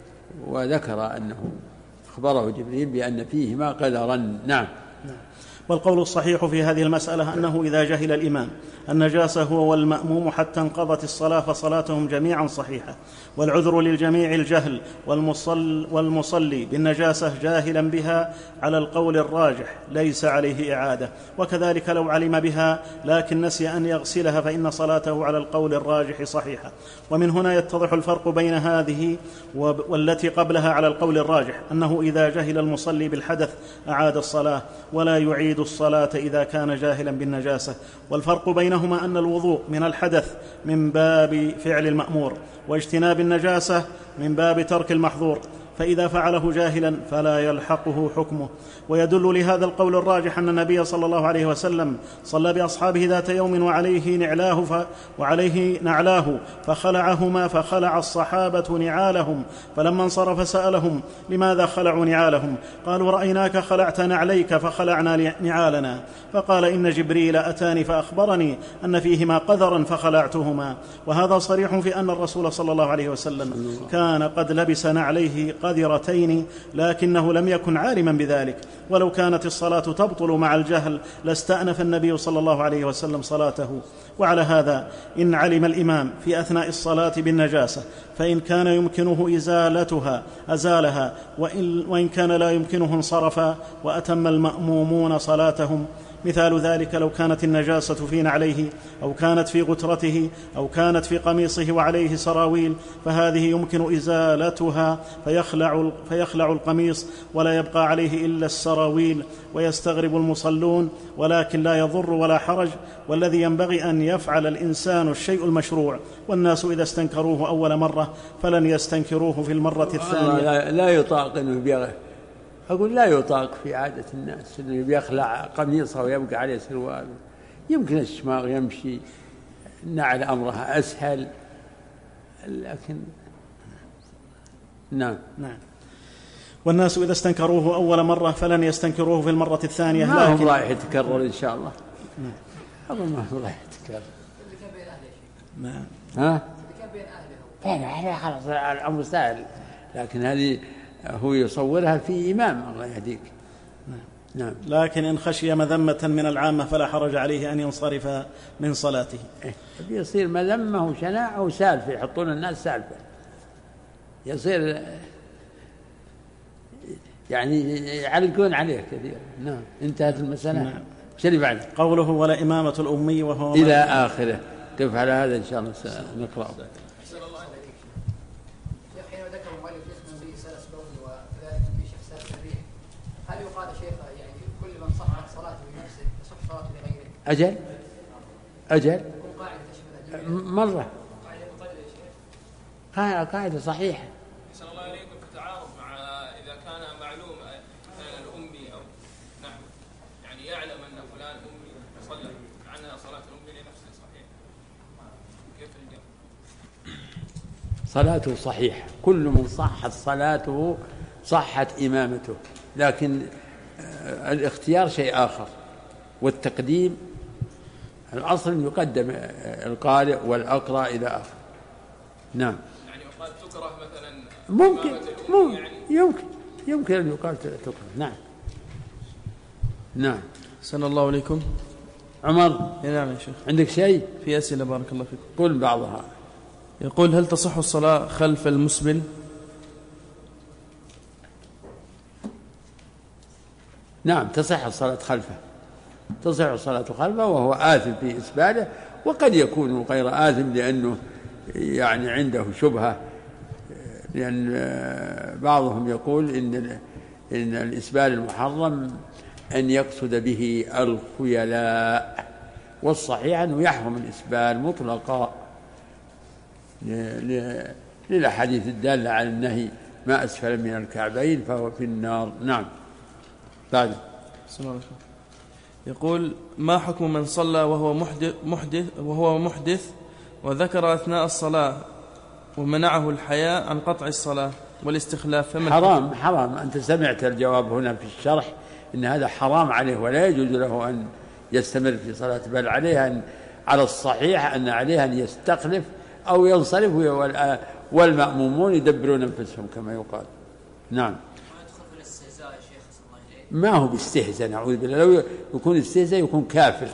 وذكر أنه أخبره جبريل بأن فيهما قدرا. نعم. والقول الصحيح في هذه المسألة أنه إذا جهل الإمام النجاسة هو والمأموم حتى انقضت الصلاة فصلاتهم جميعا صحيحة، والعذر للجميع الجهل، والمصل والمصلي بالنجاسة جاهلا بها على القول الراجح ليس عليه إعادة، وكذلك لو علم بها لكن نسي أن يغسلها فإن صلاته على القول الراجح صحيحة. ومن هنا يتضح الفرق بين هذه والتي قبلها على القول الراجح، أنه إذا جهل المصلي بالحدث أعاد الصلاة ولا يعيد الصلاة إذا كان جاهلا بالنجاسة. والفرق بينهما أن الوضوء من الحدث من باب فعل المأمور، واجتناب النجاسة من باب ترك المحظور، فإذا فعله جاهلا فلا يلحقه حكمه. ويدل لهذا القول الراجح أن النبي صلى الله عليه وسلم صلى بأصحابه ذات يوم وعليه نعلاه ف... وعليه نعلاه فخلعهما، فخلع الصحابة نعالهم، فلما انصرف سألهم لماذا خلعوا نعالهم؟ قالوا رأيناك خلعت نعليك فخلعنا نعالنا. فقال إن جبريل أتاني فأخبرني أن فيهما قذرا فخلعتهما. وهذا صريح في أن الرسول صلى الله عليه وسلم كان قد لبس نعليه قذرتين لكنه لم يكن عالما بذلك، ولو كانت الصلاة تبطل مع الجهل لاستأنف النبي صلى الله عليه وسلم صلاته. وعلى هذا إن علم الإمام في أثناء الصلاة بالنجاسة فإن كان يمكنه إزالتها أزالها، وإن, وإن كان لا يمكنه انصرفا وأتم المأمومون صلاتهم. مثال ذلك لو كانت النجاسة في نعليه أو كانت في غترته أو كانت في قميصه وعليه سراويل، فهذه يمكن إزالتها فيخلع, فيخلع القميص ولا يبقى عليه إلا السراويل، ويستغرب المصلون ولكن لا يضر ولا حرج. والذي ينبغي أن يفعل الإنسان الشيء المشروع، والناس إذا استنكروه أول مرة فلن يستنكروه في المرة الثانية. لا, لا يطاق أنه بيغ... أقول لا يطاق في عادة الناس أنه بيخلع قميصه ويبقى عليه سروال. يمكن الشماغ يمشي، نعل أمرها أسهل، لكن نعم نعم. والناس إذا استنكروه أول مرة فلن يستنكروه في المرة الثانية. ما لكن هو رايح يتكرر إن شاء الله. أظن ما هو رايح يتكرر. نعم. ها؟ فعلا خلاص الأمر سهل، لكن هذه هو يصورها في إمام الله يهديك. نعم. نعم. لكن إن خشي مذمة من العامة فلا حرج عليه أن ينصرف من صلاته. إيه؟ يصير مذمة وشناعة وسالفة، يحطون الناس سالفة، يصير يعني يعلقون عليه كثير. نعم. انتهت المسألة. نعم. شو اللي بعد؟ قوله ولا إمامة الأمي وهو إلى آخره. كيف على هذا إن شاء الله سنقرأ. هل يقال شيخ يعني كل من صحت صلاته بنفسه تصح صلاته بغيره؟ أجل أجل مرة قاعدة قاعدة صحيحة. أحسن الله إليكم في تعارض مع إذا كان معلوم الأمي أو نحو، يعني يعلم أن فلان أمي صلى عنها صلاة الأمي لنفسه صحيح، كيف الجمع؟ صلاته صحيحة، كل من صحت صلاته صحت إمامته، لكن الاختيار شيء آخر، والتقديم الأصل يقدم القارئ والأقرأ إلى آخر. نعم. يعني يقال تكره مثلا ممكن ممكن يعني يمكن يمكن أن يقال تكره. نعم نعم. أحسن الله عليكم. عمر. نعم يا شيخ. عندك شيء؟ في أسئلة بارك الله فيكم. قل بعضها. يقول هل تصح الصلاة خلف المسبل؟ نعم تصح الصلاة خلفه، تصح الصلاة خلفه وهو آثم في إسباله، وقد يكون غير آثم لأنه يعني عنده شبهة، لأن بعضهم يقول إن إن الإسبال المحرم أن يقصد به الخيلاء، والصحيح أنه يحرم الإسبال مطلقا للأحاديث الدالة على النهي ما أسفل من الكعبين فهو في النار. نعم. بعد. يقول ما حكم من صلى وهو محدث, محدث وهو محدث وذكر أثناء الصلاة ومنعه الحياء عن قطع الصلاة والاستخلاف؟ فمن حرام حرام. أنت سمعت الجواب هنا في الشرح إن هذا حرام عليه ولا يجوز له أن يستمر في صلاة، بل عليه أن على الصحيح أن عليه أن يستخلف أو ينصرف والمأمومون يدبرون أنفسهم كما يقال. نعم. ما هو باستهزاء، نعوذ بالله، لو يكون استهزاء يكون كافر.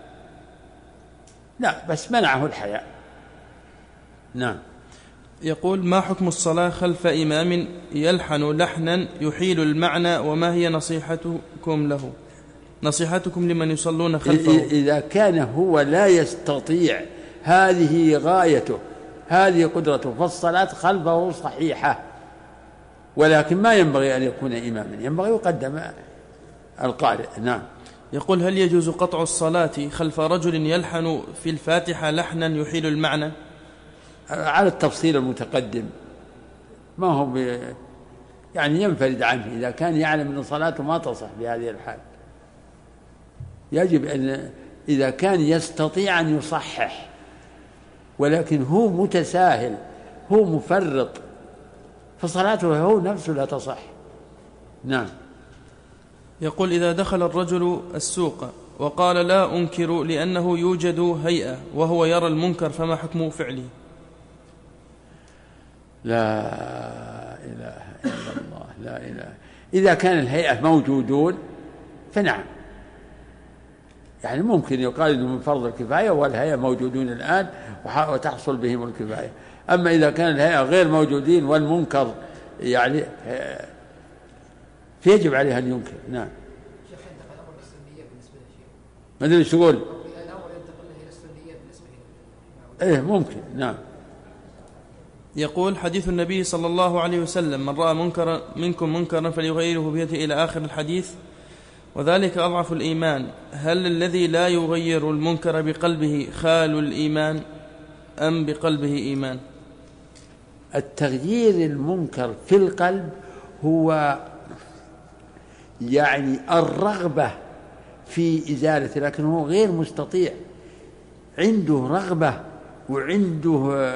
لا، بس منعه الحياء. نعم. يقول: ما حكم الصلاة خلف إمام يلحن لحنا يحيل المعنى، وما هي نصيحتكم له، نصيحتكم لمن يصلون خلفه؟ إذا كان هو لا يستطيع، هذه غايته، هذه قدرته، فالصلاة خلفه صحيحة، ولكن ما ينبغي أن يكون إماما، ينبغي يقدم القارئ. نعم. يقول: هل يجوز قطع الصلاة خلف رجل يلحن في الفاتحة لحنا يحيل المعنى؟ على التفصيل المتقدم، ما هو ب... يعني ينفرد عنه إذا كان يعلم أن صلاته ما تصح بهذه الحال. يجب أن إذا كان يستطيع أن يصحح، ولكن هو متساهل، هو مفرط، فصلاته هو نفسه لا تصح. نعم. يقول: إذا دخل الرجل السوق وقال: لا أنكر لأنه يوجد هيئة، وهو يرى المنكر، فما حكم فعله؟ لا إله إلا الله، لا إله. إذا كان الهيئة موجودون فنعم، يعني ممكن يقال إنه من فرض الكفاية والهيئة موجودون الآن وتحصل بهم الكفاية. أما إذا كان الهيئة غير موجودين والمنكر يعني فيجب عليه أن ينكر. نعم. ما أدري إيش تقول. إيه ممكن. نعم. يقول: حديث النبي صلى الله عليه وسلم: من رأى منكرا منكم منكرا فليغيره بيده، إلى آخر الحديث، وذلك أضعف الإيمان. هل الذي لا يغير المنكر بقلبه خال الإيمان أم بقلبه إيمان؟ التغيير المنكر في القلب هو يعني الرغبة في إزالته، لكن هو غير مستطيع، عنده رغبة وعنده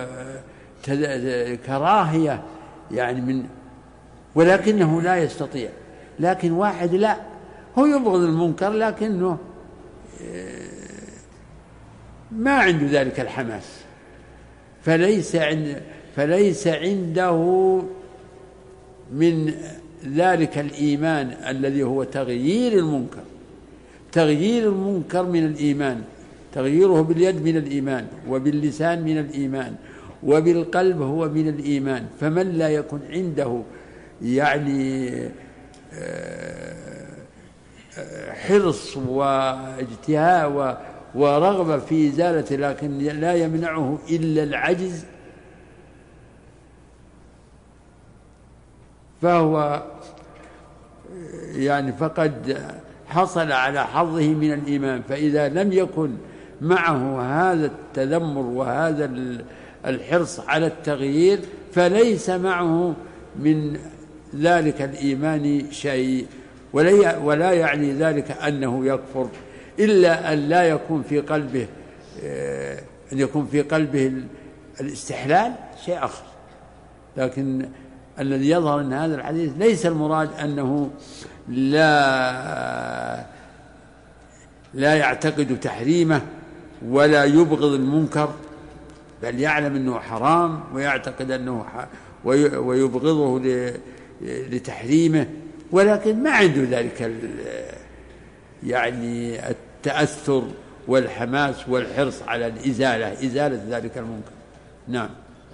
كراهية يعني من، ولكنه لا يستطيع. لكن واحد لا، هو يبغض المنكر لكنه ما عنده ذلك الحماس، فليس عند فليس عنده من ذلك الإيمان الذي هو تغيير المنكر. تغيير المنكر من الإيمان، تغييره باليد من الإيمان، وباللسان من الإيمان، وبالقلب هو من الإيمان. فمن لا يكن عنده يعني حرص واجتهاد ورغبة في إزالته لكن لا يمنعه إلا العجز، فهو يعني فقد حصل على حظه من الإيمان. فإذا لم يكن معه هذا التذمر وهذا الحرص على التغيير فليس معه من ذلك الإيمان شيء، ولا يعني ذلك أنه يكفر، إلا أن لا يكون في قلبه أن يكون في قلبه الاستحلال شيء آخر. لكن الذي يظهر أن هذا الحديث ليس المراد أنه لا لا يعتقد تحريمه ولا يبغض المنكر، بل يعلم أنه حرام ويعتقد أنه ويبغضه لتحريمه، ولكن ما عنده ذلك يعني التأثر والحماس والحرص على الإزالة إزالة ذلك المنكر. نعم.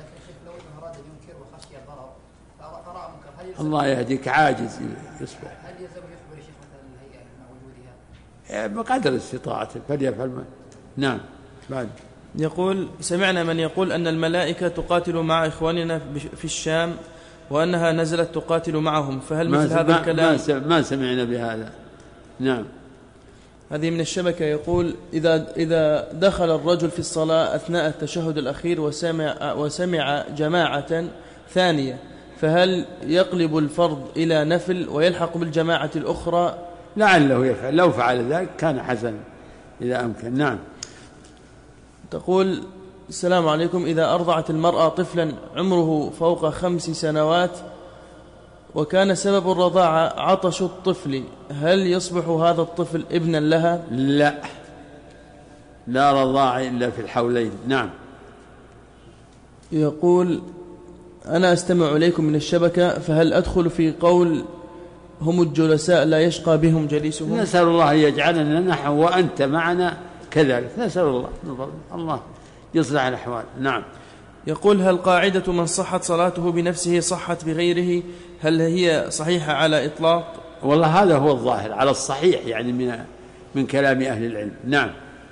الله يهديك، عاجز يصبح. هل يلزم يخبر الشيخ مثلا الهيئة مع وجودها؟ بقدر استطاعته فليفعل. نعم. بعد يقول: سمعنا من يقول أن الملائكة تقاتل مع إخواننا في الشام وأنها نزلت تقاتل معهم، فهل مثل هذا الكلام؟ ما سمعنا بهذا. نعم. هذه من الشبكة. يقول: إذا إذا دخل الرجل في الصلاة أثناء التشهد الأخير وسمع وسمع جماعة ثانية، فهل يقلب الفرض إلى نفل ويلحق بالجماعة الأخرى؟ لعله يفعل، لو فعل ذلك كان حسنا إذا أمكن. نعم. تقول: السلام عليكم، إذا أرضعت المرأة طفلا عمره فوق خمس سنوات وكان سبب الرضاعة عطش الطفل، هل يصبح هذا الطفل ابنا لها؟ لا، لا رضاعة إلا في الحولين. نعم. يقول: أنا أستمع إليكم من الشبكة، فهل أدخل في قول هم الجلساء لا يشقى بهم جليسهم؟ نسأل الله أن يجعلنا نحن وأنت معنا كذلك، نسأل الله الله يصلح الأحوال. نعم. يقول: هل قاعدة من صحت صلاته بنفسه صحت بغيره، هل هي صحيحة على إطلاق؟ والله هذا هو الظاهر على الصحيح يعني من من كلام أهل العلم. نعم.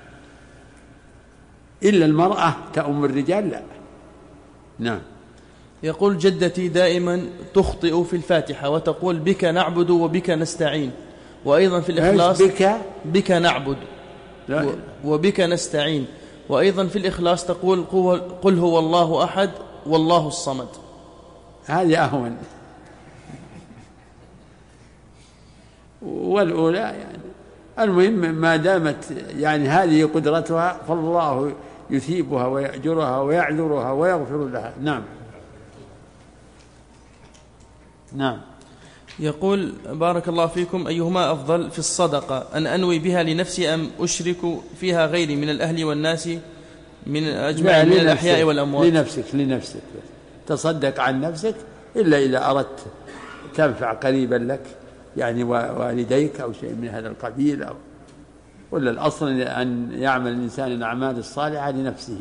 إلا المرأة تؤم الرجال لا. نعم. يقول: جدتي دائما تخطئ في الفاتحة وتقول بك نعبد وبك نستعين، وأيضا في الإخلاص بك, بك نعبد وبك نستعين، وأيضا في الإخلاص تقول قل هو الله أحد والله الصمد. هذه أهون. والأولى يعني المهم ما دامت يعني هذه قدرتها فالله يثيبها ويأجرها ويعذرها ويغفر لها. نعم. نعم. يقول: بارك الله فيكم، أيهما أفضل في الصدقة، أن أنوي بها لنفسي أم أشرك فيها غيري من الأهل والناس من أجمع من الأحياء والأموات؟ لنفسك لنفسك تصدق عن نفسك، إلا إذا أردت تنفع قريبا لك يعني والديك أو شيء من هذا القبيل، أو ولا الأصل أن يعمل الإنسان الأعمال الصالحة لنفسه.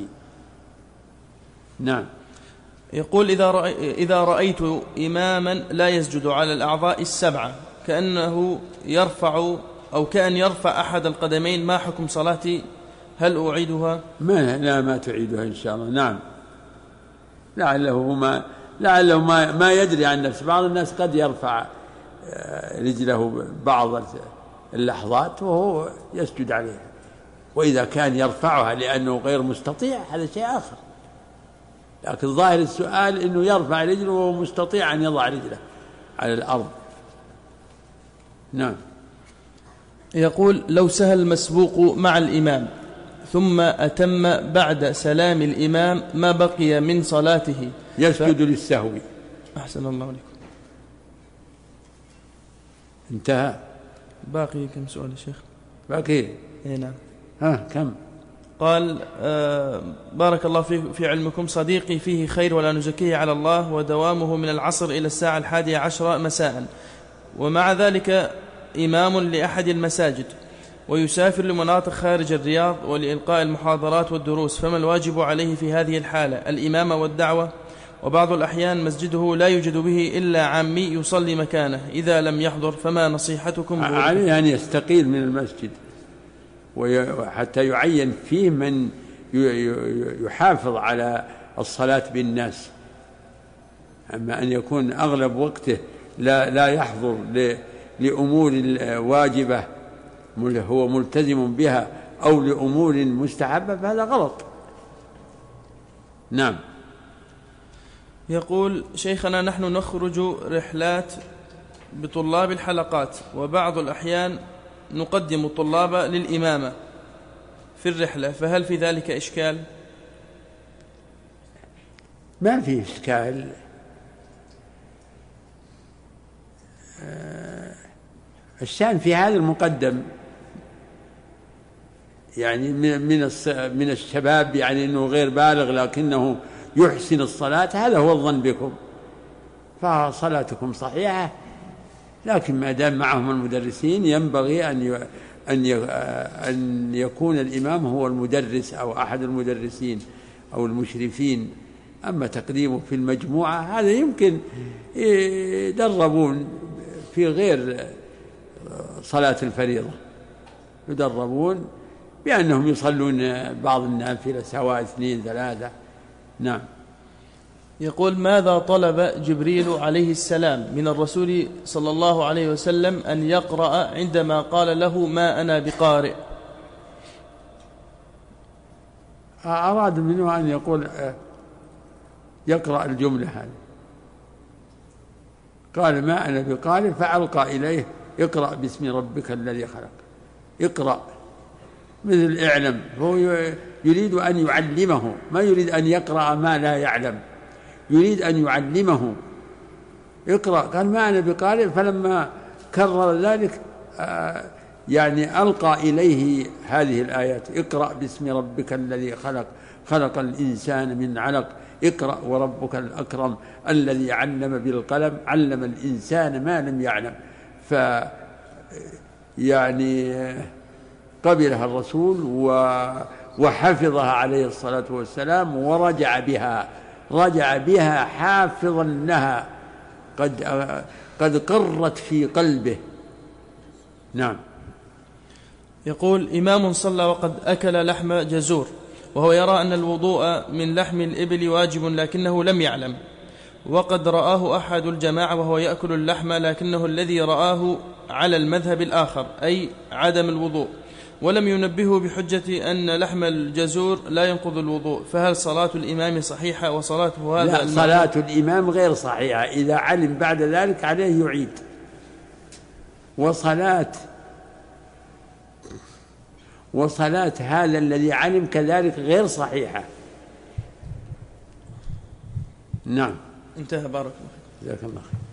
نعم. يقول: إذا رأي إذا رأيت إماما لا يسجد على الأعضاء السبعة كأنه يرفع أو كأن يرفع أحد القدمين، ما حكم صلاتي؟ هل أعيدها؟ ما لا ما تعيدها إن شاء الله. نعم. لعله ما لعله ما, ما يدري عن نفسه. بعض الناس قد يرفع رجله بعض اللحظات وهو يسجد عليها، وإذا كان يرفعها لأنه غير مستطيع هذا شيء آخر، لكن ظاهر السؤال أنه يرفع رجله وهو مستطيع أن يضع رجله على الأرض. نعم. يقول: لو سهى المسبوق مع الإمام ثم أتم بعد سلام الإمام ما بقي من صلاته يسجد ف... للسهو. أحسن الله عليكم. انتهى. باقي كم سؤال يا شيخ؟ باقي اي نعم. ها كم؟ قال: آه بارك الله في, في علمكم، صديقي فيه خير ولا نزكيه على الله، ودوامه من العصر إلى الساعة الحادية عشرة مساء، ومع ذلك إمام لأحد المساجد، ويسافر لمناطق خارج الرياض ولإلقاء المحاضرات والدروس، فما الواجب عليه في هذه الحالة؟ الإمامة والدعوة؟ وبعض الأحيان مسجده لا يوجد به إلا عامي يصلي مكانه، إذا لم يحضر فما نصيحتكم؟ عليه أن يستقيل من المسجد وحتى يعين فيه من يحافظ على الصلاة بالناس. أما أن يكون أغلب وقته لا, لا يحضر لأمور واجبة هو ملتزم بها أو لأمور مستحبة فهذا غلط. نعم. يقول: شيخنا، نحن نخرج رحلات بطلاب الحلقات، وبعض الأحيان نقدم الطلاب للإمامة في الرحلة، فهل في ذلك إشكال؟ ما في إشكال. الشأن في هذا المقدم يعني من من الشباب يعني أنه غير بالغ لكنه يحسن الصلاة، هذا هو الظن بكم، فصلاتكم صحيحة. لكن ما دام معهم المدرسين ينبغي أن أن يكون الإمام هو المدرس أو أحد المدرسين أو المشرفين. أما تقديمه في المجموعة هذا يمكن يدربون في غير صلاة الفريضة، يدربون بأنهم يصلون بعض النافلة سواء اثنين ثلاثة. نعم. يقول: ماذا طلب جبريل عليه السلام من الرسول صلى الله عليه وسلم أن يقرأ عندما قال له ما أنا بقارئ؟ أراد منه أن يقول يقرأ الجملة هذه، قال ما أنا بقارئ، فألقى إليه اقرأ باسم ربك الذي خلق. اقرأ مثل اعلم، هو يريد أن يعلمه، ما يريد أن يقرأ ما لا يعلم، يريد أن يعلمه. اقرأ، قال ما أنا بقارئ، فلما كرر ذلك يعني ألقى إليه هذه الآيات: اقرأ باسم ربك الذي خلق خلق الإنسان من علق اقرأ وربك الأكرم الذي علم بالقلم علم الإنسان ما لم يعلم. ف يعني قبلها الرسول وحفظها عليه الصلاة والسلام ورجع بها رجع بها حافظا لها، قد قد قرت في قلبه. نعم. يقول: إمام صلى وقد أكل لحم جزور، وهو يرى أن الوضوء من لحم الإبل واجب لكنه لم يعلم، وقد رآه أحد الجماعة وهو يأكل اللحم لكنه الذي رآه على المذهب الآخر أي عدم الوضوء، ولم ينبهه بحجة أن لحم الجزور لا ينقض الوضوء، فهل صلاة الإمام صحيحة وصلاته هذا؟ لا، صلاة الإمام غير صحيحة، إذا علم بعد ذلك عليه يعيد. وصلاة وصلاة هذا الذي علم كذلك غير صحيحة. نعم. انتهى. بارك الله. جزاك الله خير.